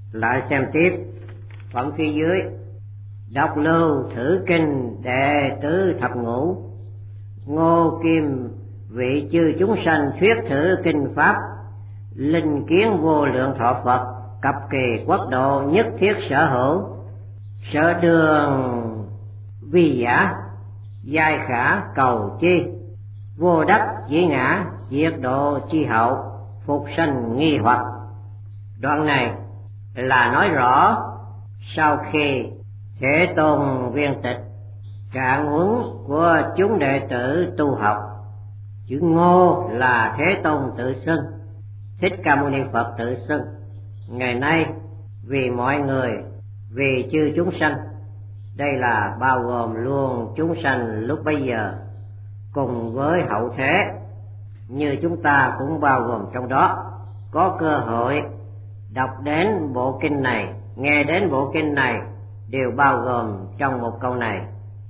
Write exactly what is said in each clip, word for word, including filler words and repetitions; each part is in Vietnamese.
Lại xem tiếp phẩm phía dưới: đọc lưu thử kinh đệ tứ thập ngũ, Ngô Kim vị chư chúng sanh thuyết thử kinh pháp, linh kiến vô lượng thọ Phật, cập kỳ quốc độ nhất thiết sở hữu, sở đường vi giả, giai khả cầu chi, vô đắc dĩ ngã, diệt độ chi hậu, phục sanh nghi hoặc. Đoạn này là nói rõ sau khi Thế Tôn viên tịch trạng huấn của chúng đệ tử tu học. Chữ Ngô là Thế Tôn tự xưng, Thích Ca Mâu Ni Phật tự xưng. Ngày nay vì mọi người, vì chư chúng sanh, đây là bao gồm luôn chúng sanh lúc bấy giờ cùng với hậu thế, như chúng ta cũng bao gồm trong đó, có cơ hội đọc đến bộ kinh này, nghe đến bộ kinh này, đều bao gồm trong một câu này: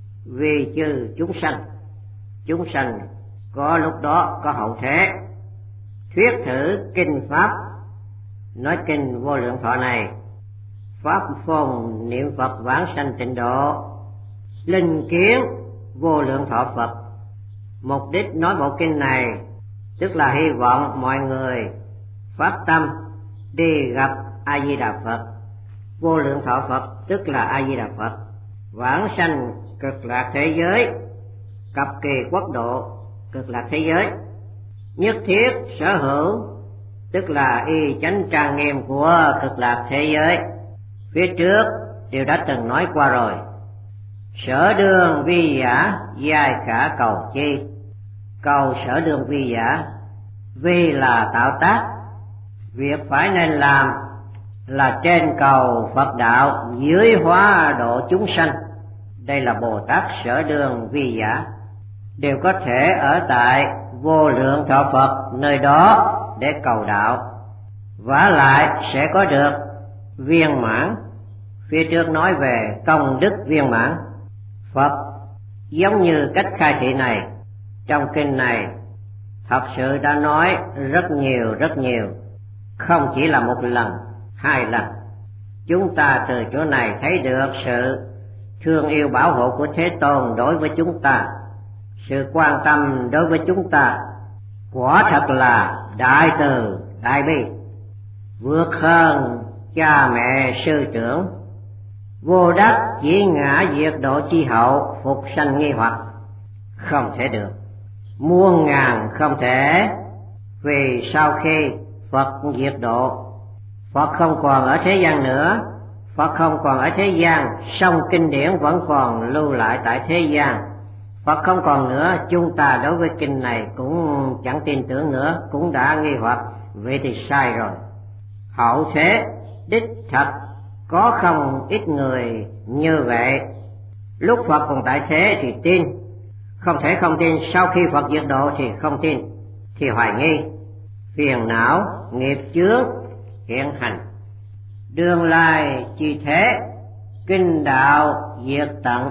vì chư chúng sanh. Chúng sanh có lúc đó có hậu thế. Thuyết thử kinh pháp, nói kinh vô lượng thọ này, pháp phồn niệm Phật vãng sanh tịnh độ, linh kiến vô lượng thọ Phật. Mục đích nói bộ kinh này tức là hy vọng mọi người phát tâm đi gặp A Di Đà Phật. Vô lượng thọ Phật tức là A Di Đà Phật, vãng sanh cực lạc thế giới, cập kỳ quốc độ cực lạc thế giới, nhất thiết sở hữu tức là y chánh trang nghiêm của cực lạc thế giới. Phía trước đều đã từng nói qua rồi. Sở đương vi giả, giai khả cầu chi. Cầu sở đương vi giả, vi là tạo tác, việc phải nên làm là trên cầu Phật đạo, dưới hóa độ chúng sanh. Đây là Bồ Tát sở đương vi giả, đều có thể ở tại vô lượng thọ Phật nơi đó để cầu đạo, vả lại sẽ có được viên mãn. Phía trước nói về công đức viên mãn. Phật giống như cách khai thị này, trong kinh này thật sự đã nói rất nhiều rất nhiều, không chỉ là một lần, hai lần. Chúng ta từ chỗ này thấy được sự thương yêu bảo hộ của Thế Tôn đối với chúng ta, sự quan tâm đối với chúng ta, quả thật là đại từ đại bi, vượt hơn cha mẹ sư trưởng, vô đắc dĩ ngã, diệt độ chi hậu, phục sanh nghi hoặc. Không thể được, muôn ngàn không thể. Vì sau khi Phật diệt độ, Phật không còn ở thế gian nữa, Phật không còn ở thế gian, song kinh điển vẫn còn lưu lại tại thế gian. Phật không còn nữa, chúng ta đối với kinh này cũng chẳng tin tưởng nữa, cũng đã nghi hoặc. Vậy thì sai rồi. Hậu thế đích thật có không ít người như vậy. Lúc Phật còn tại thế thì tin, không thể không tin. Sau khi Phật diệt độ thì không tin, thì hoài nghi, phiền não, nghiệp chướng hiện hành. Đương lai chi thế, kinh đạo diệt tận,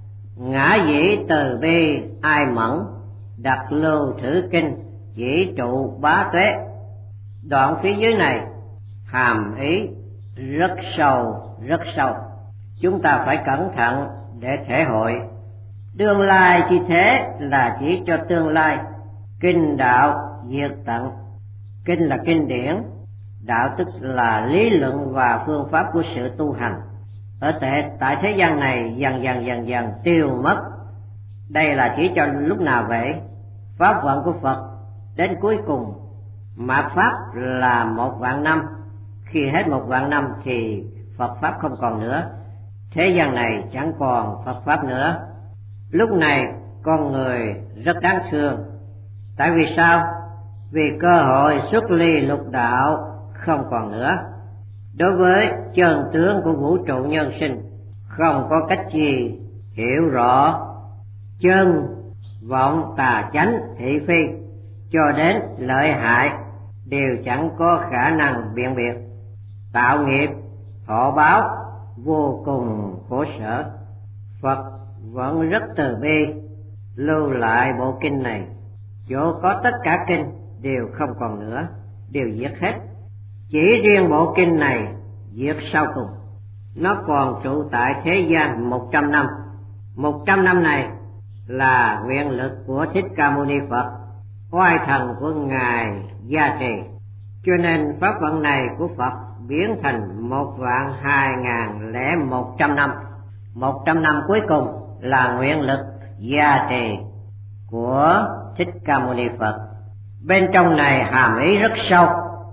ngã dĩ từ bi ai mẫn, đặt lưu thử kinh, chỉ trụ bá tuế. Đoạn phía dưới này hàm ý rất sâu, rất sâu. Chúng ta phải cẩn thận để thể hội. Đương lai chi thế là chỉ cho tương lai. Kinh đạo diệt tận. Kinh là kinh điển, đạo tức là lý luận và phương pháp của sự tu hành. Ở tại, tại thế gian này dần dần dần dần tiêu mất. Đây là chỉ cho lúc nào vậy? Pháp vận của Phật đến cuối cùng. Mạt Pháp là một vạn năm. Khi hết một vạn năm thì Phật Pháp không còn nữa. Thế gian này chẳng còn Phật Pháp nữa. Lúc này con người rất đáng thương. Tại vì sao? Vì cơ hội xuất ly lục đạo không còn nữa. Đối với chân tướng của vũ trụ nhân sinh, không có cách gì hiểu rõ chân vọng tà chánh thị phi cho đến lợi hại, đều chẳng có khả năng biện biệt. Tạo nghiệp thọ báo vô cùng khổ sở. Phật vẫn rất từ bi lưu lại bộ kinh này, chỗ có tất cả kinh đều không còn nữa, đều diệt hết. Chỉ riêng bộ kinh này diệt sau cùng. Nó còn trụ tại thế gian một trăm năm. Một trăm năm này là nguyện lực của Thích Ca Mâu Ni Phật, oai thần của Ngài gia trì. Cho nên pháp vận này của Phật biến thành một vạn hai ngàn lẻ một trăm năm. Một trăm năm cuối cùng là nguyện lực gia trì của Thích Ca Mâu Ni Phật. Bên trong này hàm ý rất sâu.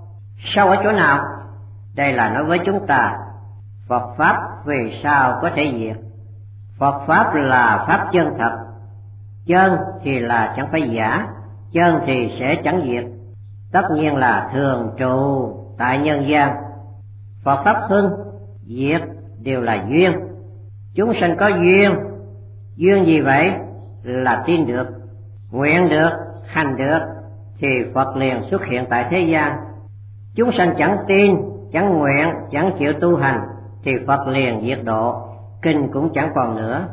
Sâu ở chỗ nào? Đây là nói với chúng ta, Phật Pháp vì sao có thể diệt? Phật Pháp là Pháp chân thật. Chân thì là chẳng phải giả, chân thì sẽ chẳng diệt. Tất nhiên là thường trụ tại nhân gian. Phật Pháp hưng, diệt đều là duyên. Chúng sanh có duyên. Duyên gì vậy? Là tin được, nguyện được, hành được, thì Phật liền xuất hiện tại thế gian. Chúng sanh chẳng tin, chẳng nguyện, chẳng chịu tu hành, thì Phật liền diệt độ, kinh cũng chẳng còn nữa.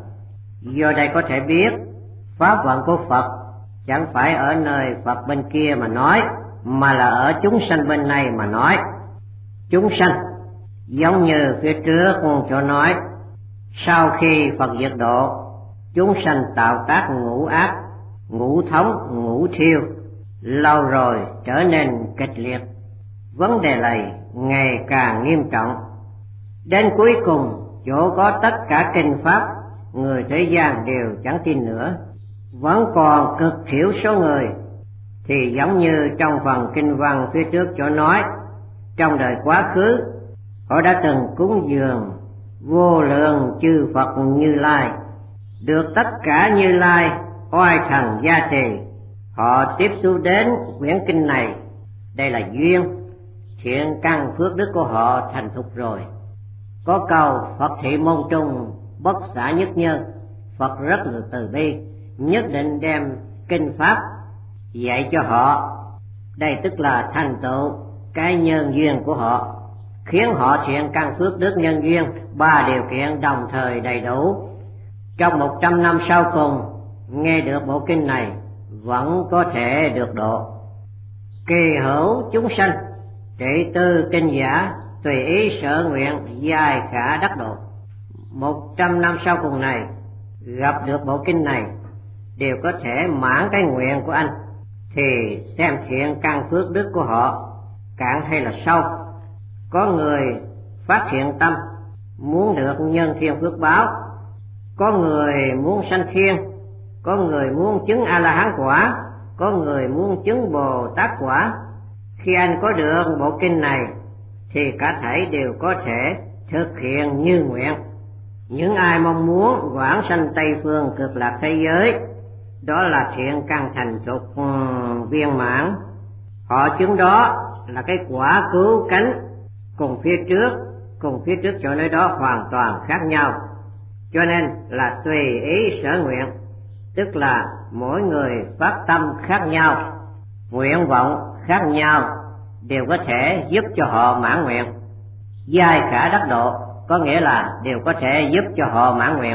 Do đây có thể biết, pháp vận của Phật chẳng phải ở nơi Phật bên kia mà nói, mà là ở chúng sanh bên này mà nói. Chúng sanh giống như phía trước chỗ nói, sau khi Phật diệt độ, chúng sanh tạo tác ngũ ác, ngũ thống, ngũ thiêu, lâu rồi trở nên kịch liệt. Vấn đề này ngày càng nghiêm trọng. Đến cuối cùng, chỗ có tất cả kinh pháp, người thế gian đều chẳng tin nữa. Vẫn còn cực thiểu số người, thì giống như trong phần kinh văn phía trước chỗ nói, trong đời quá khứ, họ đã từng cúng dường vô lượng chư Phật Như Lai, được tất cả Như Lai oai thần gia trì. Họ tiếp xúc đến quyển kinh này, đây là duyên, thiện căn phước đức của họ thành thục rồi. Có câu Phật thị môn trung, bất xả nhất nhân. Phật rất là từ bi, nhất định đem kinh pháp dạy cho họ. Đây tức là thành tựu cái nhân duyên của họ, khiến họ thiện căn phước đức nhân duyên ba điều kiện đồng thời đầy đủ. Trong một trăm năm sau cùng nghe được bộ kinh này, vẫn có thể được độ. Kỳ hữu chúng sanh, trị tư kinh giả, tùy ý sở nguyện, dài khả đắc độ. Một trăm năm sau cùng này, gặp được bộ kinh này, đều có thể mãn cái nguyện của anh. Thì xem thiện căn phước đức của họ cạn hay là sâu. Có người phát thiện tâm, muốn được nhân thiên phước báo. Có người muốn sanh thiên, có người muốn chứng A-la-hán quả, có người muốn chứng Bồ Tát quả. Khi anh có được bộ kinh này, thì cả thảy đều có thể thực hiện như nguyện. Những ai mong muốn vãng sanh Tây Phương Cực Lạc thế giới, đó là thiện căn thành thục viên mãn. Họ chứng đó là cái quả cứu cánh, cùng phía trước, cùng phía trước chỗ nơi đó hoàn toàn khác nhau. Cho nên là tùy ý sở nguyện, tức là mỗi người phát tâm khác nhau, nguyện vọng khác nhau, đều có thể giúp cho họ mãn nguyện. Giai khả đắc độ có nghĩa là đều có thể giúp cho họ mãn nguyện.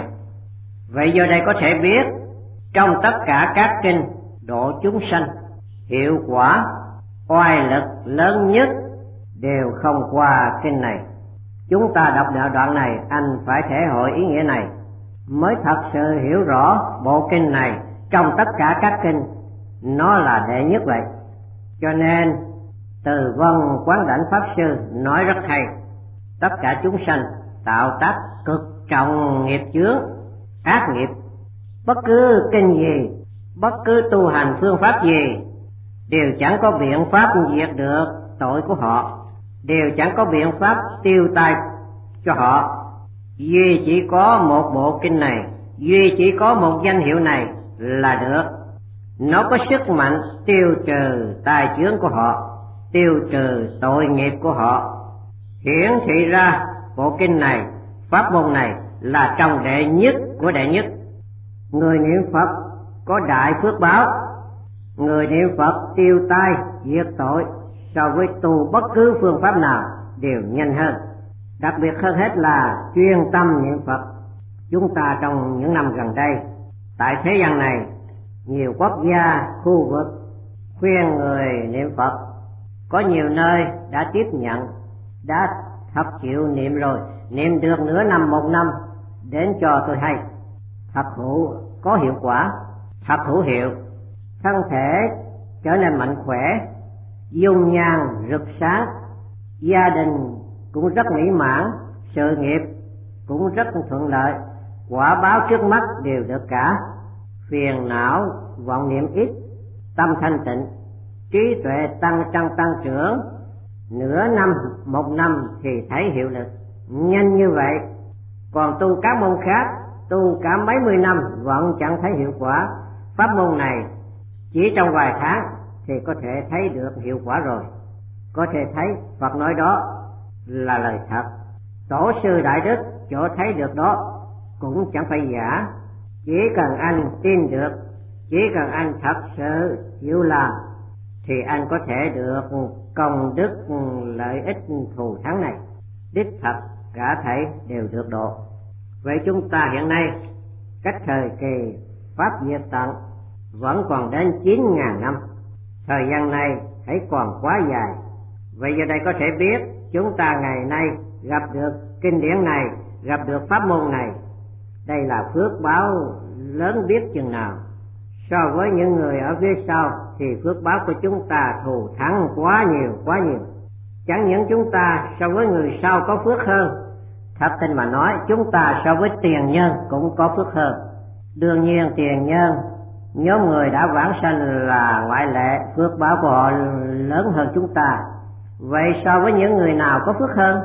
Vậy do đây có thể biết, trong tất cả các kinh độ chúng sanh, hiệu quả oai lực lớn nhất đều không qua kinh này. Chúng ta đọc đạo đoạn này, anh phải thể hội ý nghĩa này, mới thật sự hiểu rõ bộ kinh này trong tất cả các kinh nó là đệ nhất vậy. Cho nên Từ Vân Quán Đảnh Pháp Sư nói rất hay, tất cả chúng sanh tạo tác cực trọng nghiệp chướng, ác nghiệp. Bất cứ kinh gì, bất cứ tu hành phương pháp gì, đều chẳng có biện pháp diệt được tội của họ, đều chẳng có biện pháp tiêu tai cho họ. Duy chỉ có một bộ kinh này, duy chỉ có một danh hiệu này là được. Nó có sức mạnh tiêu trừ tai chướng của họ, tiêu trừ tội nghiệp của họ. Hiển thị ra bộ kinh này, pháp môn này là trong đệ nhất của đệ nhất. Người niệm Phật có đại phước báo, người niệm Phật tiêu tai diệt tội so với tu bất cứ phương pháp nào đều nhanh hơn. Đặc biệt hơn hết là chuyên tâm niệm Phật. Chúng ta trong những năm gần đây, tại thế gian này, nhiều quốc gia, khu vực khuyên người niệm Phật. Có nhiều nơi đã tiếp nhận, đã thật chịu niệm rồi, niệm được nửa năm một năm, đến cho tôi hay. Thật hữu có hiệu quả, thật hữu hiệu, thân thể trở nên mạnh khỏe, dung nhan rực sáng, gia đình cũng rất mỹ mãn, sự nghiệp cũng rất thuận lợi, quả báo trước mắt đều được cả. Phiền não vọng niệm ít, tâm thanh tịnh, trí tuệ tăng tăng tăng trưởng, nửa năm một năm thì thấy hiệu lực nhanh như vậy. Còn tu các môn khác, tu cả mấy mươi năm vẫn chẳng thấy hiệu quả. Pháp môn này chỉ trong vài tháng thì có thể thấy được hiệu quả rồi. Có thể thấy Phật nói đó là lời thật, tổ sư đại đức chỗ thấy được đó cũng chẳng phải giả. Chỉ cần anh tin được, chỉ cần anh thật sự chịu làm thì anh có thể được công đức lợi ích thù thắng này. Đích thật cả thảy đều được độ. Vậy chúng ta hiện nay cách thời kỳ Pháp diệt tận vẫn còn đến chín ngàn năm. Thời gian này hãy còn quá dài. Vậy giờ đây có thể biết chúng ta ngày nay gặp được kinh điển này, gặp được pháp môn này, đây là phước báo lớn biết chừng nào. So với những người ở phía sau thì phước báo của chúng ta thù thắng quá nhiều quá nhiều. Chẳng những chúng ta so với người sau có phước hơn, thật tình mà nói chúng ta so với tiền nhân cũng có phước hơn. Đương nhiên tiền nhân, nhóm người đã vãng sanh là ngoại lệ, phước báo của họ lớn hơn chúng ta. Vậy so với những người nào có phước hơn?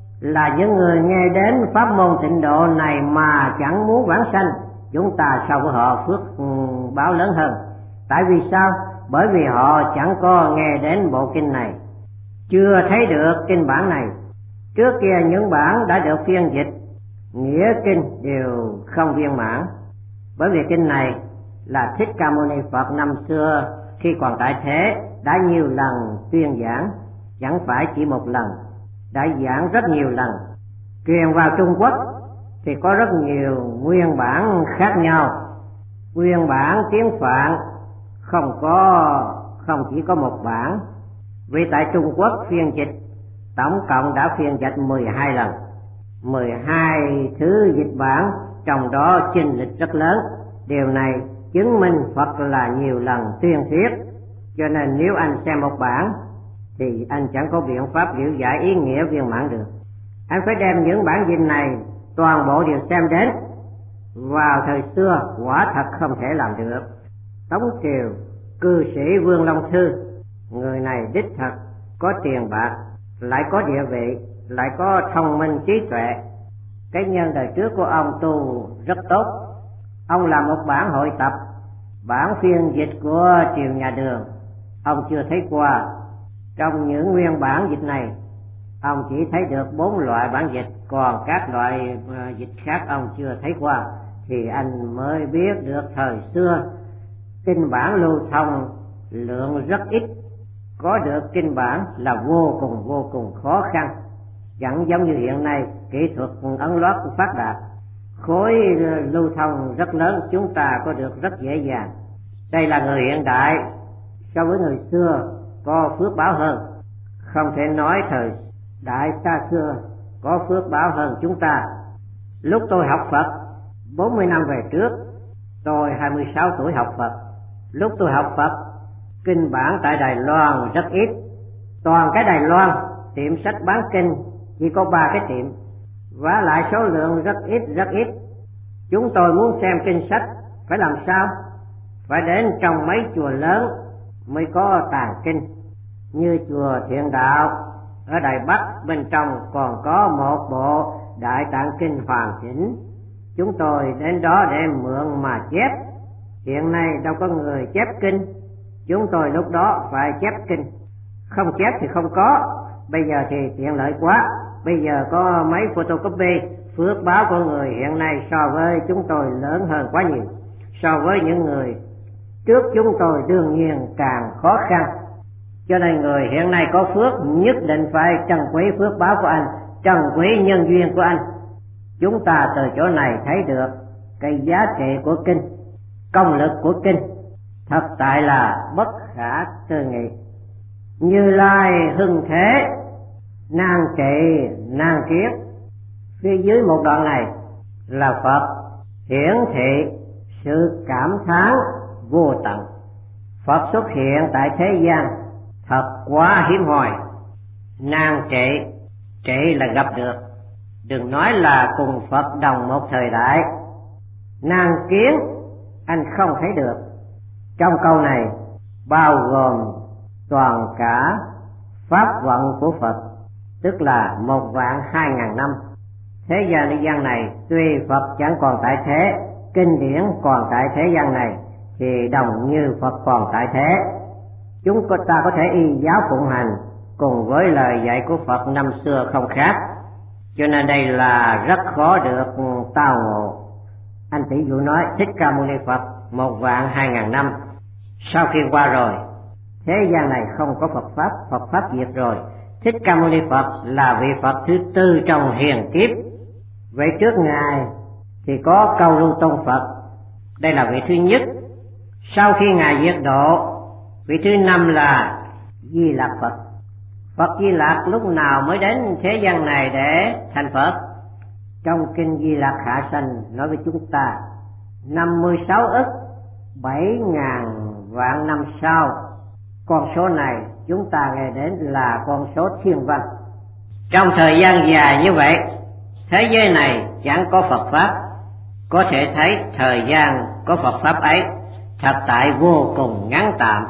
Là những người nghe đến pháp môn tịnh độ này mà chẳng muốn vãng sanh. Chúng ta so với họ phước báo lớn hơn. Tại vì sao? Bởi vì họ chẳng có nghe đến bộ kinh này, chưa thấy được kinh bản này. Trước kia những bản đã được phiên dịch, nghĩa kinh đều không viên mãn. Bởi vì kinh này là Thích Ca Mâu Ni Phật năm xưa khi còn tại thế đã nhiều lần tuyên giảng, chẳng phải chỉ một lần, đã giảng rất nhiều lần. Truyền vào Trung Quốc thì có rất nhiều nguyên bản khác nhau. Nguyên bản tiếng Phạn không có không chỉ có một bản. Vì tại Trung Quốc phiên dịch tổng cộng đã phiên dịch mười hai lần, mười hai thứ dịch bản, trong đó chênh lệch rất lớn. Điều này chứng minh Phật là nhiều lần tuyên thuyết. Cho nên nếu anh xem một bản thì anh chẳng có biện pháp hiểu giải ý nghĩa viên mãn được. Anh phải đem những bản dịch này toàn bộ đều xem đến. Vào thời xưa quả thật không thể làm được. Tống Triều cư sĩ Vương Long Thư, người này đích thật có tiền bạc, lại có địa vị, lại có thông minh trí tuệ. Cái nhân đời trước của ông tu rất tốt. Ông làm một bản hội tập, bản phiên dịch của triều nhà Đường, ông chưa thấy qua. Trong những nguyên bản dịch này, ông chỉ thấy được bốn loại bản dịch, còn các loại dịch khác ông chưa thấy qua. Thì anh mới biết được thời xưa kinh bản lưu thông lượng rất ít, có được kinh bản là vô cùng vô cùng khó khăn. Chẳng giống như hiện nay kỹ thuật ấn loát phát đạt, khối lưu thông rất lớn, chúng ta có được rất dễ dàng. Đây là người hiện đại, so với người xưa có phước báo hơn. Không thể nói thời đại xa xưa có phước báo hơn chúng ta. Lúc tôi học Phật bốn mươi năm về trước, tôi hai mươi sáu tuổi học Phật. Lúc tôi học Phật, kinh bản tại Đài Loan rất ít. Toàn cái Đài Loan tiệm sách bán kinh chỉ có ba cái tiệm, vả lại số lượng rất ít rất ít. Chúng tôi muốn xem kinh sách phải làm sao? Phải đến trong mấy chùa lớn mới có tàng kinh. Như chùa Thiện Đạo ở Đài Bắc, bên trong còn có một bộ Đại Tạng Kinh hoàn chỉnh. Chúng tôi đến đó để mượn mà chép. Hiện nay đâu có người chép kinh, chúng tôi lúc đó phải chép kinh. Không chép thì không có. Bây giờ thì tiện lợi quá, bây giờ có máy photocopy. Phước báo của người hiện nay so với chúng tôi lớn hơn quá nhiều. So với những người trước chúng tôi đương nhiên càng khó khăn. Cho nên người hiện nay có phước nhất định phải trân quý phước báo của anh, trân quý nhân duyên của anh. Chúng ta từ chỗ này thấy được cái giá trị của kinh, công lực của kinh thật tại là bất khả tư nghị. Như Lai hưng thế, nan trị nan kiết. Phía dưới một đoạn này là Phật hiển thị sự cảm thán vô tận. Phật xuất hiện tại thế gian thật quá hiếm hoi. Nan trệ, trệ là gặp được, đừng nói là cùng Phật đồng một thời đại. Nan kiến, anh không thấy được. Trong câu này bao gồm toàn cả pháp vận của Phật, tức là một vạn hai ngàn năm. Thế gian thế gian này tuy Phật chẳng còn tại thế, kinh điển còn tại thế gian này, thì đồng như Phật còn tại thế. Chúng ta có thể y giáo phụng hành cùng với lời dạy của Phật năm xưa không khác, cho nên đây là rất khó được tao ngộ. Anh tỷ dụ nói Thích Ca Mâu Ni Phật một vạn hai ngàn năm sau khi qua rồi, thế gian này không có Phật pháp, Phật pháp diệt rồi. Thích Ca Mâu Ni Phật là vị Phật thứ tư trong hiền kiếp. Vậy trước ngài thì có Câu Lưu Tôn Phật, đây là vị thứ nhất. Sau khi ngài diệt độ, vị thứ năm là Di Lặc Phật. Phật Di Lặc lúc nào mới đến thế gian này để thành Phật? Trong kinh Di Lặc Hạ Sanh nói với chúng ta năm mươi sáu ức bảy ngàn vạn năm sau. Con số này chúng ta nghe đến là con số thiên văn. Trong thời gian dài như vậy, thế giới này chẳng có Phật pháp. Có thể thấy thời gian có Phật pháp ấy thật tại vô cùng ngắn tạm.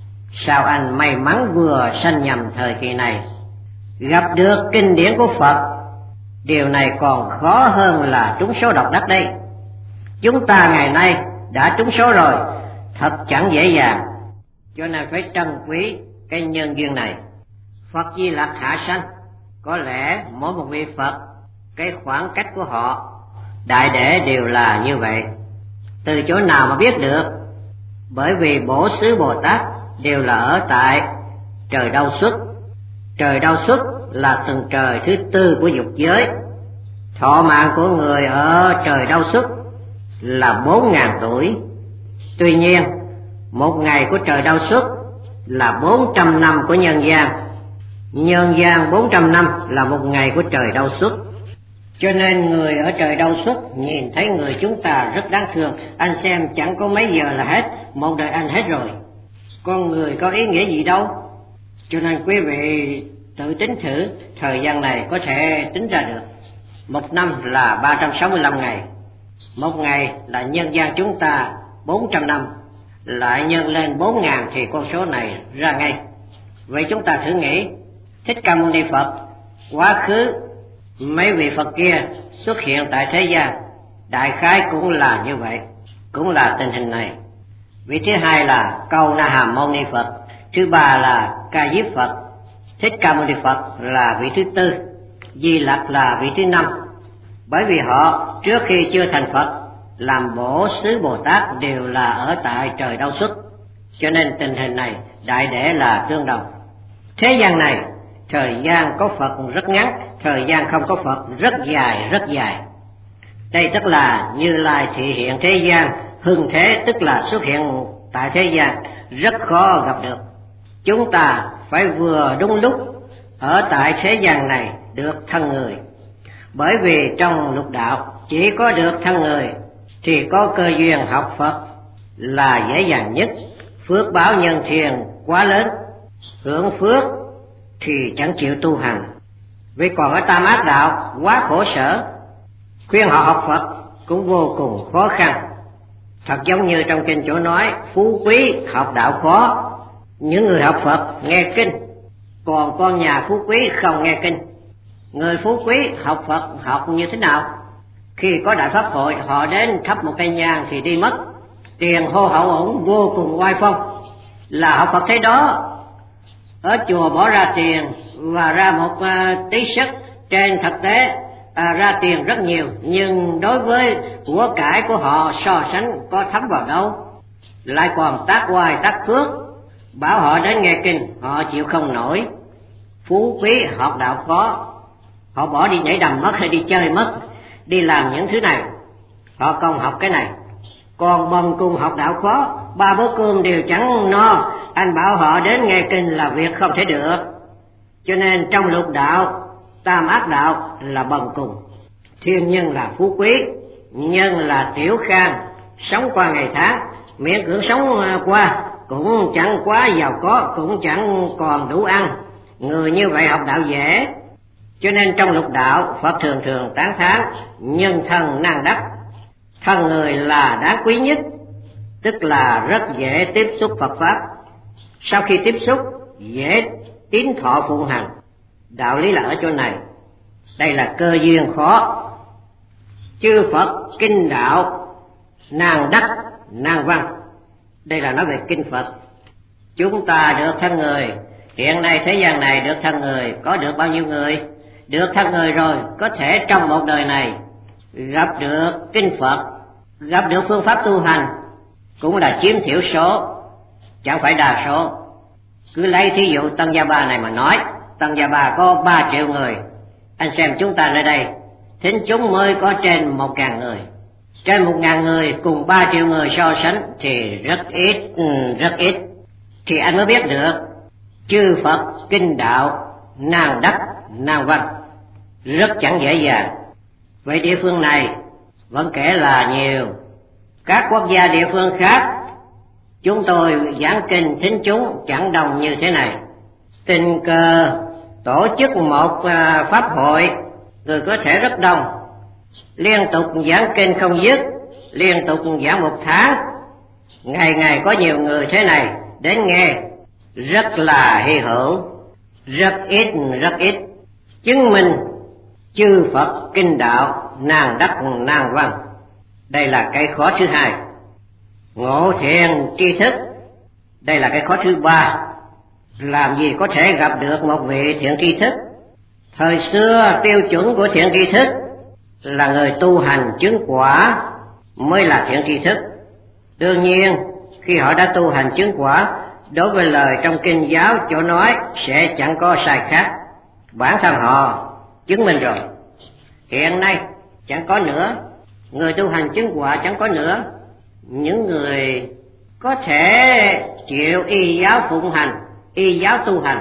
Sao anh may mắn vừa sanh nhầm thời kỳ này, gặp được kinh điển của Phật. Điều này còn khó hơn là trúng số độc đắc đây. Chúng ta ngày nay đã trúng số rồi, thật chẳng dễ dàng, cho nên phải trân quý cái nhân duyên này. Phật Di Lặc hạ sanh, có lẽ mỗi một vị Phật cái khoảng cách của họ đại để đều là như vậy. Từ chỗ nào mà biết được? Bởi vì Bổ Xứ Bồ Tát đều là ở tại trời Đau Xuất. Trời Đau Xuất là tầng trời thứ tư của dục giới. Thọ mạng của người ở trời Đau Xuất là bốn ngàn tuổi. Tuy nhiên một ngày của trời Đau Xuất là bốn trăm năm của nhân gian. Nhân gian bốn trăm năm là một ngày của trời Đau Xuất. Cho nên người ở trời Đau Xuất nhìn thấy người chúng ta rất đáng thương. Anh xem chẳng có mấy giờ là hết, một đời anh hết rồi. Con người có ý nghĩa gì đâu. Cho nên quý vị tự tính thử, thời gian này có thể tính ra được. Một năm là ba trăm sáu mươi lăm ngày. Một ngày là nhân gian chúng ta bốn trăm năm, lại nhân lên bốn ngàn thì con số này ra ngay. Vậy chúng ta thử nghĩ, Thích Ca Mâu Ni Phật quá khứ mấy vị Phật kia xuất hiện tại thế gian, đại khái cũng là như vậy, cũng là tình hình này. Vị thứ hai là Câu Na Hàm Mâu Ni Phật, thứ ba là Ca Diếp Phật, Thích Ca Mâu Ni Phật là vị thứ tư, Di Lặc là vị thứ năm. Bởi vì họ trước khi chưa thành Phật làm Bổ Xứ Bồ Tát đều là ở tại trời Đau Xuất, cho nên tình hình này đại để là tương đồng. Thế gian này thời gian có Phật rất ngắn, thời gian không có Phật rất dài rất dài. Đây tức là Như Lai thị hiện thế gian, hưng thế tức là xuất hiện tại thế gian, rất khó gặp được. Chúng ta phải vừa đúng lúc ở tại thế gian này được thân người. Bởi vì trong lục đạo chỉ có được thân người thì có cơ duyên học Phật là dễ dàng nhất. Phước báo nhân thiên quá lớn, hưởng phước thì chẳng chịu tu hành. Vì còn ở tam ác đạo quá khổ sở, khuyên họ học Phật cũng vô cùng khó khăn. Thật giống như trong kinh chỗ nói, phú quý học đạo khó. Những người học Phật nghe kinh, còn con nhà phú quý không nghe kinh. Người phú quý học Phật học như thế nào? Khi có đại pháp hội họ đến thắp một cây nhang thì đi mất, tiền hô hậu ổn vô cùng oai phong, là học Phật thế đó. Ở chùa bỏ ra tiền và ra một uh, tí sức, trên thực tế uh, ra tiền rất nhiều, nhưng đối với của cải của họ so sánh có thấm vào đâu. Lại còn tác oai tác phước, bảo họ đến nghe kinh họ chịu không nổi. Phú quý học đạo khó, họ bỏ đi nhảy đầm mất hay đi chơi mất, đi làm những thứ này, họ không học cái này. Còn bần cùng học đạo khó, ba bố cơm đều chẳng no, anh bảo họ đến nghe kinh là việc không thể được. Cho nên trong lục đạo tam ác đạo là bần cùng, thiên nhân là phú quý, nhân là tiểu khang, sống qua ngày tháng, miễn cưỡng sống qua, cũng chẳng quá giàu có, cũng chẳng còn đủ ăn. Người như vậy học đạo dễ, cho nên trong lục đạo Phật thường thường tán thán nhân thân năng đắc. Thân người là đáng quý nhất, tức là rất dễ tiếp xúc Phật Pháp. Sau khi tiếp xúc, dễ tín thọ phụng hành. Đạo lý là ở chỗ này. Đây là cơ duyên khó. Chư Phật kinh đạo nàng đắc nàng văn. Đây là nói về kinh Phật. Chúng ta được thân người, hiện nay thế gian này được thân người, có được bao nhiêu người? Được thân người rồi, có thể trong một đời này gặp được kinh Phật, gặp được phương pháp tu hành, cũng là chiếm thiểu số, chẳng phải đa số. Cứ lấy thí dụ Tân Gia Ba này mà nói, Tân Gia Ba có ba triệu người, anh xem chúng ta nơi đây, thính chúng mới có trên một ngàn người. Trên một ngàn người cùng ba triệu người so sánh thì rất ít, rất ít. Thì anh mới biết được chư Phật kinh đạo nàng đắc nàng văn, rất chẳng dễ dàng. Vậy địa phương này vẫn kể là nhiều. Các quốc gia địa phương khác, chúng tôi giảng kinh thính chúng chẳng đồng như thế này. Tình cờ tổ chức một pháp hội, người có thể rất đông, liên tục giảng kinh không dứt, liên tục giảng một tháng, ngày ngày có nhiều người thế này đến nghe, rất là hy hữu, rất ít, rất ít. Chứng minh chư Phật kinh đạo nàng đắc nàng văn. Đây là cái khó thứ hai. Ngộ thiện tri thức, đây là cái khó thứ ba. Làm gì có thể gặp được một vị thiện tri thức? Thời xưa tiêu chuẩn của thiện tri thức là người tu hành chứng quả mới là thiện tri thức. Đương nhiên khi họ đã tu hành chứng quả, đối với lời trong kinh giáo chỗ nói sẽ chẳng có sai khác. Bản thân họ chứng minh rồi. Hiện nay chẳng có nữa, người tu hành chứng quả chẳng có nữa. Những người có thể chịu y giáo phụng hành, y giáo tu hành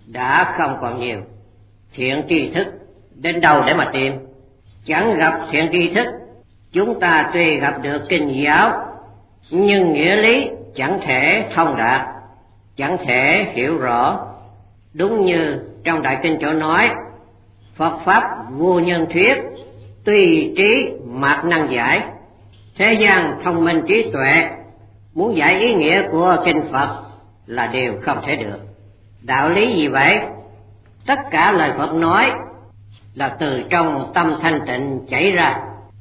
đã không còn nhiều. Thiện tri thức đến đâu để mà tìm? Chẳng gặp thiện tri thức, chúng ta tuy gặp được kinh giáo, nhưng nghĩa lý chẳng thể thông đạt, chẳng thể hiểu rõ. Đúng như trong đại kinh chỗ nói, Phật Pháp vô nhân thuyết, tùy trí mạt năng giải. Thế gian thông minh trí tuệ muốn giải ý nghĩa của kinh Phật là điều không thể được. Đạo lý gì vậy? Tất cả lời Phật nói là từ trong tâm thanh tịnh chảy ra,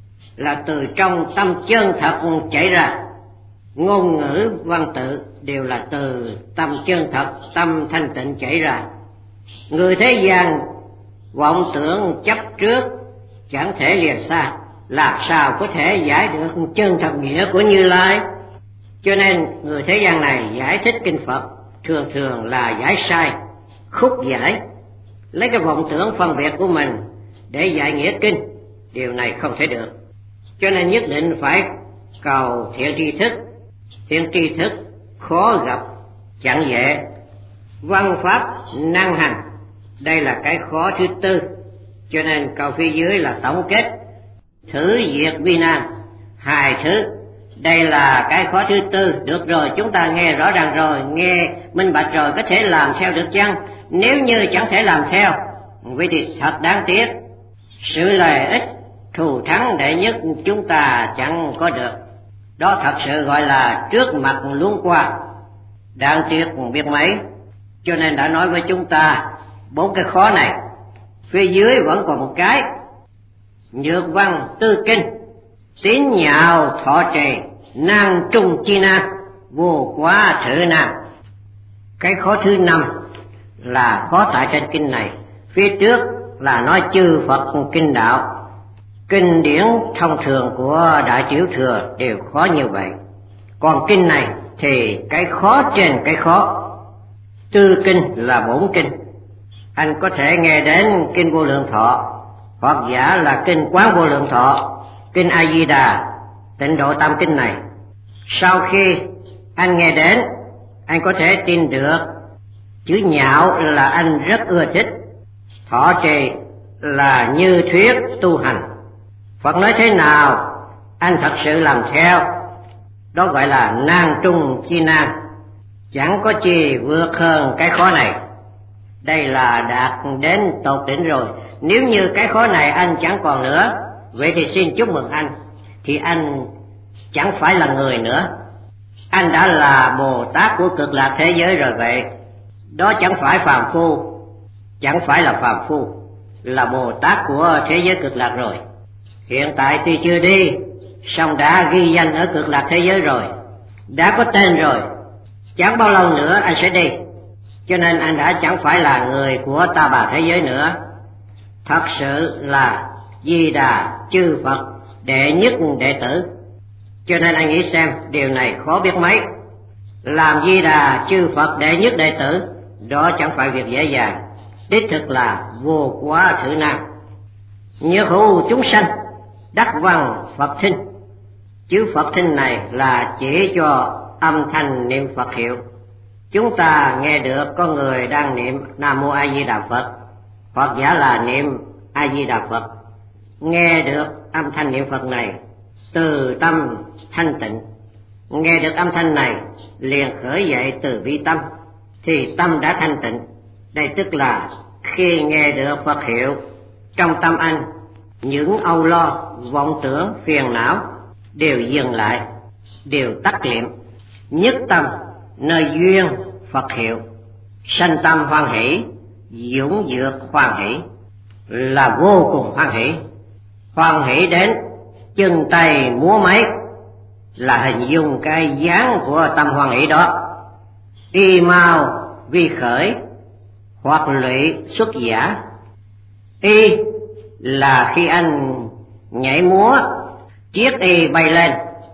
là từ trong tâm chân thật chảy ra. Ngôn ngữ văn tự đều là từ tâm chân thật, tâm thanh tịnh chảy ra. Người thế gian vọng tưởng chấp trước chẳng thể lìa xa, làm sao có thể giải được chân thật nghĩa của Như Lai? Cho nên người thế gian này giải thích kinh Phật thường thường là giải sai, khúc giải, lấy cái vọng tưởng phân biệt của mình để giải nghĩa kinh. Điều này không thể được. Cho nên nhất định phải cầu thiện tri thức. Thiện tri thức khó gặp, chẳng dễ. Văn pháp năng hành, đây là cái khó thứ tư. Cho nên câu phía dưới là tổng kết thử diệt vi nan, hai thứ. Đây là cái khó thứ tư. Được rồi, chúng ta nghe rõ ràng rồi, nghe minh bạch rồi, có thể làm theo được chăng? Nếu như chẳng thể làm theo, vậy thì thật đáng tiếc. Sự lợi ích thù thắng đệ nhất chúng ta chẳng có được. Đó thật sự gọi là trước mặt luống qua, đáng tiếc biết mấy. Cho nên đã nói với chúng ta bốn cái khó này. Phía dưới vẫn còn một cái: nhược văn tư kinh, tín nhạo thọ trì, năng trung chi nan, vô quá thử nan. Cái khó thứ năm là khó tại trên kinh này. Phía trước là nói chư Phật kinh đạo, kinh điển thông thường của Đại Tiểu Thừa đều khó như vậy. Còn kinh này thì cái khó trên cái khó. Tư kinh là bổn kinh. Anh có thể nghe đến kinh Vô Lượng Thọ, hoặc giả là kinh Quán Vô Lượng Thọ, kinh A Di Đà, Tịnh Độ Tam Kinh này. Sau khi anh nghe đến, anh có thể tin được chữ nhạo là anh rất ưa thích, thọ trì là như thuyết tu hành. Phật nói thế nào anh thật sự làm theo, đó gọi là nan trung chi nan, chẳng có chi vượt hơn cái khó này. Đây là đạt đến tột đỉnh rồi. Nếu như cái khó này anh chẳng còn nữa, vậy thì xin chúc mừng anh, thì anh chẳng phải là người nữa, anh đã là Bồ Tát của cực lạc thế giới rồi. Vậy đó chẳng phải phàm phu, chẳng phải là phàm phu, là Bồ Tát của thế giới cực lạc rồi. Hiện tại tuy chưa đi, song đã ghi danh ở cực lạc thế giới rồi, đã có tên rồi, chẳng bao lâu nữa anh sẽ đi. Cho nên anh đã chẳng phải là người của ta bà thế giới nữa, thật sự là Di Đà chư Phật đệ nhất đệ tử. Cho nên anh nghĩ xem, điều này khó biết mấy. Làm Di Đà chư Phật đệ nhất đệ tử, đó chẳng phải việc dễ dàng, đích thực là vô quá thử nan. Như hữu chúng sanh đắc văn Phật thinh, chữ Phật thinh này là chỉ cho âm thanh niệm Phật hiệu. Chúng ta nghe được có người đang niệm Nam Mô A Di Đà Phật, hoặc giả là niệm A Di Đà Phật, nghe được âm thanh niệm Phật này từ tâm thanh tịnh, nghe được âm thanh này liền khởi dậy từ bi tâm, thì tâm đã thanh tịnh. Đây tức là khi nghe được Phật hiệu, trong tâm anh những âu lo, vọng tưởng, phiền não đều dừng lại, đều tắt liệm, nhất tâm nơi duyên Phật hiệu, sanh tâm hoan hỷ, dũng dược hoan hỷ, là vô cùng hoan hỷ. Hoan hỷ đến chân tay múa máy, là hình dung cái dáng của tâm hoan hỷ đó. Y mau vi khởi, hoặc lụy xuất giả. Y là khi anh nhảy múa, chiếc y bay lên.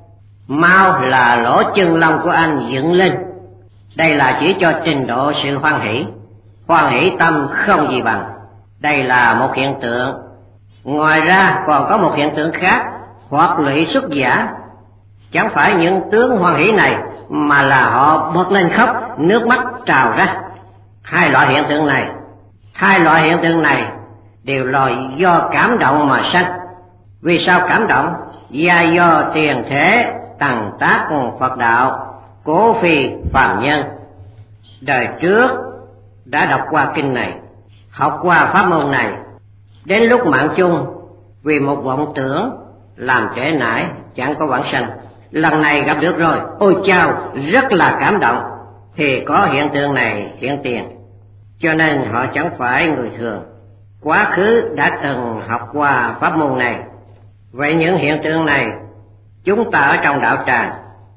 Mau là lỗ chân lông của anh dựng lên. Đây là chỉ cho trình độ sự hoan hỷ. Hoan hỷ tâm không gì bằng. Đây là một hiện tượng. Ngoài ra còn có một hiện tượng khác, hoặc lụy xuất giả. Chẳng phải những tướng hoan hỷ này, mà là họ bật lên khóc, nước mắt trào ra. Hai loại hiện tượng này, hai loại hiện tượng này đều là do cảm động mà sanh. Vì sao cảm động? Và do tiền thể tằng tác Phật đạo, cố phi phàm nhân. Đời trước đã đọc qua kinh này, học qua pháp môn này, đến lúc mạng chung vì một vọng tưởng làm trễ nải, chẳng có vãng sanh. Lần này gặp được rồi, ôi chao, rất là cảm động, thì có hiện tượng này hiện tiền. Cho nên họ chẳng phải người thường, quá khứ đã từng học qua pháp môn này. Vậy những hiện tượng này, chúng ta ở trong đạo tràng,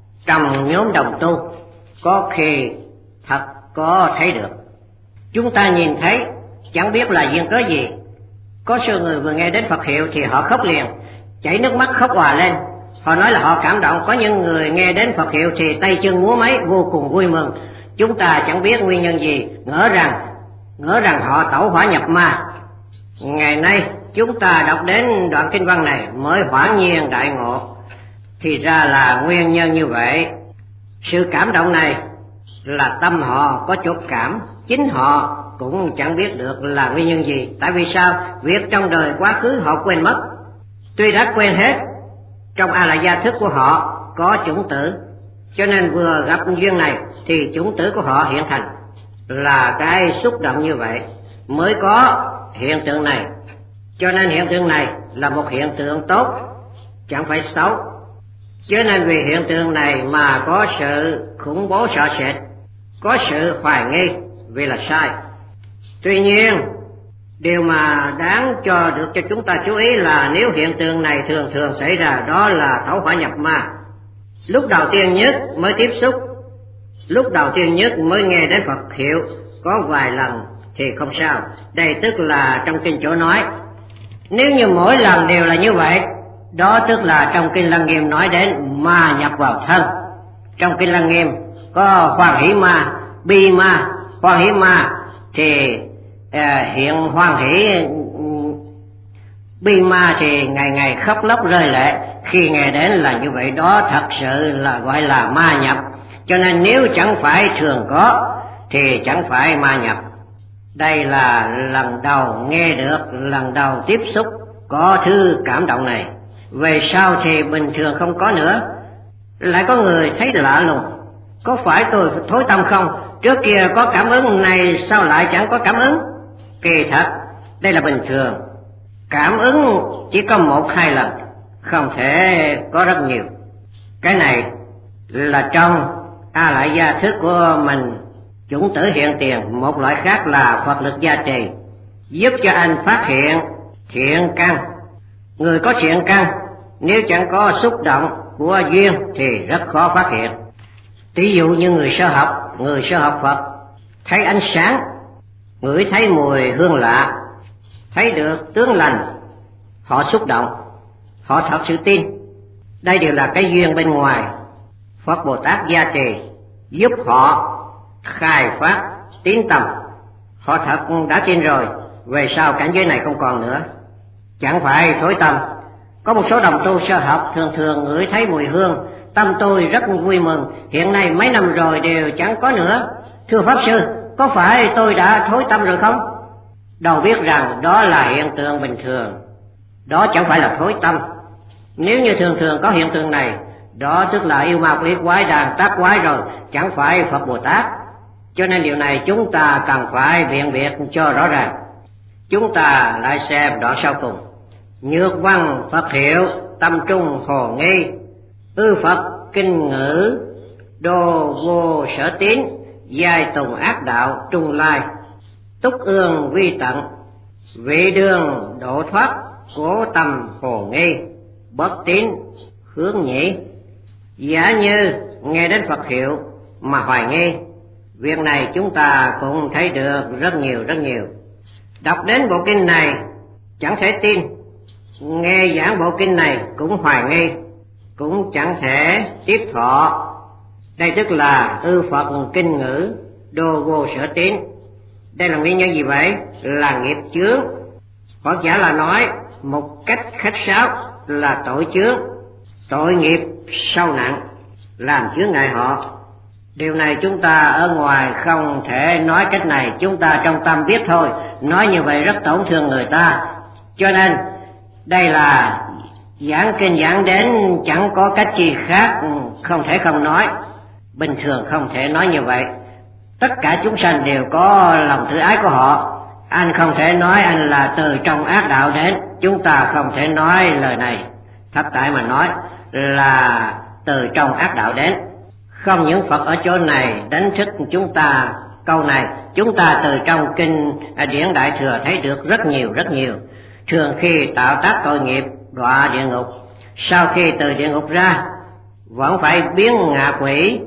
trong nhóm đồng tu, có khi thật có thấy được. Chúng ta nhìn thấy, chẳng biết là duyên cớ gì. Có số người vừa nghe đến Phật hiệu thì họ khóc liền, chảy nước mắt khóc òa lên. Họ nói là họ cảm động. Có những người nghe đến Phật hiệu thì tay chân múa máy, vô cùng vui mừng. Chúng ta chẳng biết nguyên nhân gì, ngỡ rằng ngỡ rằng họ tẩu hỏa nhập ma. Ngày nay chúng ta đọc đến đoạn kinh văn này mới hoảng nhiên đại ngộ, thì ra là nguyên nhân như vậy. Sự cảm động này là tâm họ có chột cảm, chính họ cũng chẳng biết được là nguyên nhân gì. Tại vì sao? Việc trong đời quá khứ họ quên mất. Tuy đã quên hết, trong a la gia thức của họ có chủng tử, cho nên vừa gặp duyên này thì chủng tử của họ hiện thành. Là cái xúc động như vậy mới có hiện tượng này. Cho nên hiện tượng này là một hiện tượng tốt, chẳng phải xấu. Cho nên vì hiện tượng này mà có sự khủng bố sợ sệt, có sự hoài nghi vì là sai. Tuy nhiên, điều mà đáng cho được cho chúng ta chú ý là nếu hiện tượng này thường thường xảy ra, đó là thấu hỏa nhập ma. Lúc đầu tiên nhất mới tiếp xúc, lúc đầu tiên nhất mới nghe đến Phật hiệu, có vài lần thì không sao. Đây tức là trong kinh chỗ nói. Nếu như mỗi lần đều là như vậy, đó tức là trong kinh Lăng Nghiêm nói đến ma nhập vào thân. Trong kinh Lăng Nghiêm có hoan hỷ ma, bi ma. Hoan hỷ ma thì à, hiện hoan hỷ, bi ma thì ngày ngày khóc lóc rơi lệ. Khi nghe đến là như vậy, đó thật sự là gọi là ma nhập. Cho nên nếu chẳng phải thường có thì chẳng phải ma nhập. Đây là lần đầu nghe được, lần đầu tiếp xúc có thứ cảm động này. Về sau thì bình thường không có nữa. Lại có người thấy lạ lùng, có phải tôi thối tâm không? Trước kia có cảm ứng này, sao lại chẳng có cảm ứng? Kỳ thật, đây là bình thường. Cảm ứng chỉ có một hai lần, không thể có rất nhiều. Cái này là trong a lại gia thức của mình, chủng tử hiện tiền. Một loại khác là Phật lực gia trì, giúp cho anh phát hiện thiện căn. Người có thiện căn nếu chẳng có xúc động của duyên thì rất khó phát hiện. Ví dụ như người sơ học, người sơ học Phật thấy ánh sáng, ngửi thấy mùi hương lạ, thấy được tướng lành, họ xúc động, họ thật sự tin. Đây đều là cái duyên bên ngoài. Phật Bồ Tát gia trì giúp họ khai phát tín tâm, họ thật đã tin rồi. Về sau cảnh giới này không còn nữa, chẳng phải thối tâm. Có một số đồng tu sơ học thường thường ngửi thấy mùi hương, tâm tôi rất vui mừng, hiện nay mấy năm rồi đều chẳng có nữa. Thưa Pháp Sư, có phải tôi đã thối tâm rồi không? Đâu biết rằng đó là hiện tượng bình thường, đó chẳng phải là thối tâm. Nếu như thường thường có hiện tượng này, đó tức là yêu ma quỷ quái đàn tác quái rồi, chẳng phải Phật Bồ Tát. Cho nên điều này chúng ta cần phải biện biệt cho rõ ràng. Chúng ta lại xem đoạn sau cùng. Nhược văn Phật hiệu, tâm trung hồ nghi, ư Phật kinh ngữ, đô vô sở tín, giai tùng ác đạo trung lai, túc ương vi tận, vị đường độ thoát, cố tâm hồ nghi, bất tín hướng nhĩ. Giả như nghe đến Phật hiệu mà hoài nghi, việc này chúng ta cũng thấy được rất nhiều rất nhiều. Đọc đến bộ kinh này chẳng thể tin, nghe giảng bộ kinh này cũng hoài nghi, cũng chẳng thể tiếp thọ. Đây tức là ư Phật kinh ngữ, đô vô sở tín. Đây là nguyên nhân gì vậy? Là nghiệp chướng. Hoặc giả là nói một cách khách sáo là tội chướng, tội nghiệp sâu nặng làm chướng ngại họ. Điều này chúng ta ở ngoài không thể nói cách này, chúng ta trong tâm biết thôi. Nói như vậy rất tổn thương người ta. Cho nên đây là giảng kinh giảng đến chẳng có cách gì khác, không thể không nói. Bình thường không thể nói như vậy. Tất cả chúng sanh đều có lòng tự ái của họ. Anh không thể nói anh là từ trong ác đạo đến, chúng ta không thể nói lời này. Thất tại mà nói là từ trong ác đạo đến. Không những Phật ở chỗ này đánh thức chúng ta câu này, chúng ta từ trong kinh điển Đại Thừa thấy được rất nhiều rất nhiều. Thường khi tạo tác tội nghiệp đọa địa ngục, sau khi từ địa ngục ra vẫn phải biến ngạ quỷ.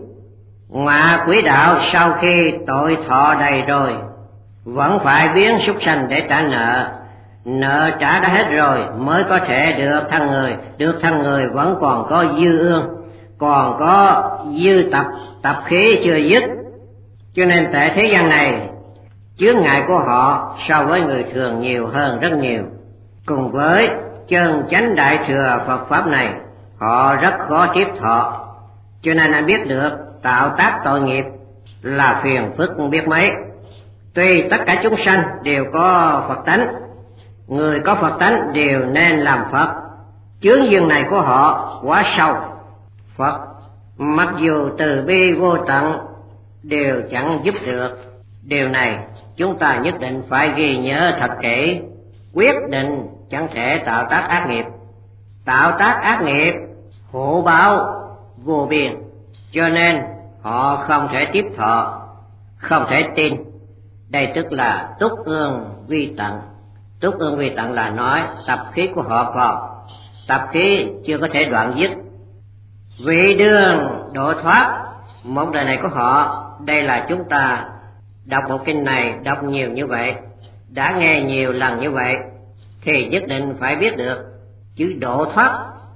Ngạ quỷ đạo sau khi tội thọ đầy rồi vẫn phải biến súc sanh để trả nợ. Nợ trả đã hết rồi mới có thể được thân người. Được thân người vẫn còn có dư ương, còn có dư tập, tập khí chưa dứt. Cho nên tại thế gian này, chướng ngại của họ so với người thường nhiều hơn rất nhiều. Cùng với chân chánh Đại Thừa Phật Pháp này, họ rất khó tiếp thọ. Cho nên anh biết được tạo tác tội nghiệp là phiền phức biết mấy. Tuy tất cả chúng sanh đều có Phật tánh, người có Phật tánh đều nên làm Phật. Chướng duyên này của họ quá sâu. Phật mặc dù từ bi vô tận đều chẳng giúp được. Điều này chúng ta nhất định phải ghi nhớ thật kỹ. Quyết định chẳng thể tạo tác ác nghiệp. Tạo tác ác nghiệp hộ báo vô biên, cho nên họ không thể tiếp thọ, không thể tin. Đây tức là túc ương vi tận. Túc ương vi tận là nói tập khí của họ còn, tập khí chưa có thể đoạn dứt. Vị đường độ thoát một đời này của họ. Đây là chúng ta đọc bộ kinh này, đọc nhiều như vậy, đã nghe nhiều lần như vậy, thì nhất định phải biết được chữ độ thoát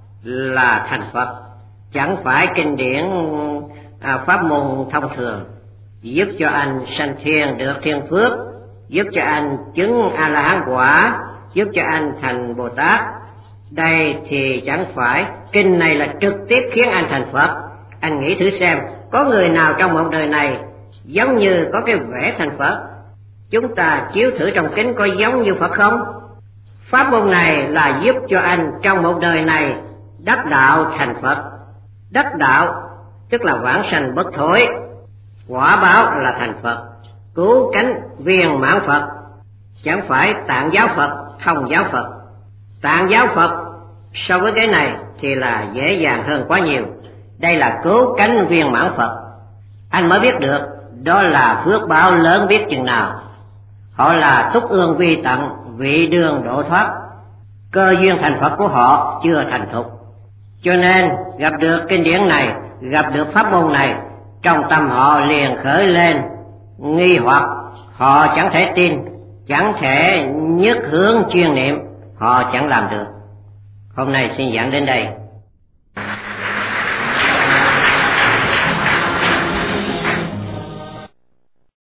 là thành Phật, chẳng phải kinh điển à, pháp môn thông thường. Giúp cho anh sanh thiên được thiên phước, giúp cho anh chứng A La Hán quả, giúp cho anh thành Bồ Tát. Đây thì chẳng phải, kinh này là trực tiếp khiến anh thành Phật. Anh nghĩ thử xem, có người nào trong một đời này giống như có cái vẻ thành Phật? Chúng ta chiếu thử trong kinh có giống như Phật không? Pháp môn này là giúp cho anh trong một đời này đắc đạo thành Phật. Đắc đạo tức là vãng sanh bất thối, quả báo là thành Phật, cứu cánh viên mãn Phật, chẳng phải tạng giáo Phật, thông giáo Phật. Tạng giáo Phật so với cái này thì là dễ dàng hơn quá nhiều. Đây là cứu cánh viên mãn Phật. Anh mới biết được đó là phước báo lớn biết chừng nào. Họ là túc ương vi tận, vị đường độ thoát. Cơ duyên thành Phật của họ chưa thành thục, cho nên gặp được kinh điển này, gặp được pháp môn này, trong tâm họ liền khởi lên nghi hoặc. Họ chẳng thể tin, chẳng thể nhất hướng chuyên niệm, họ chẳng làm được. Hôm nay xin giảng đến đây.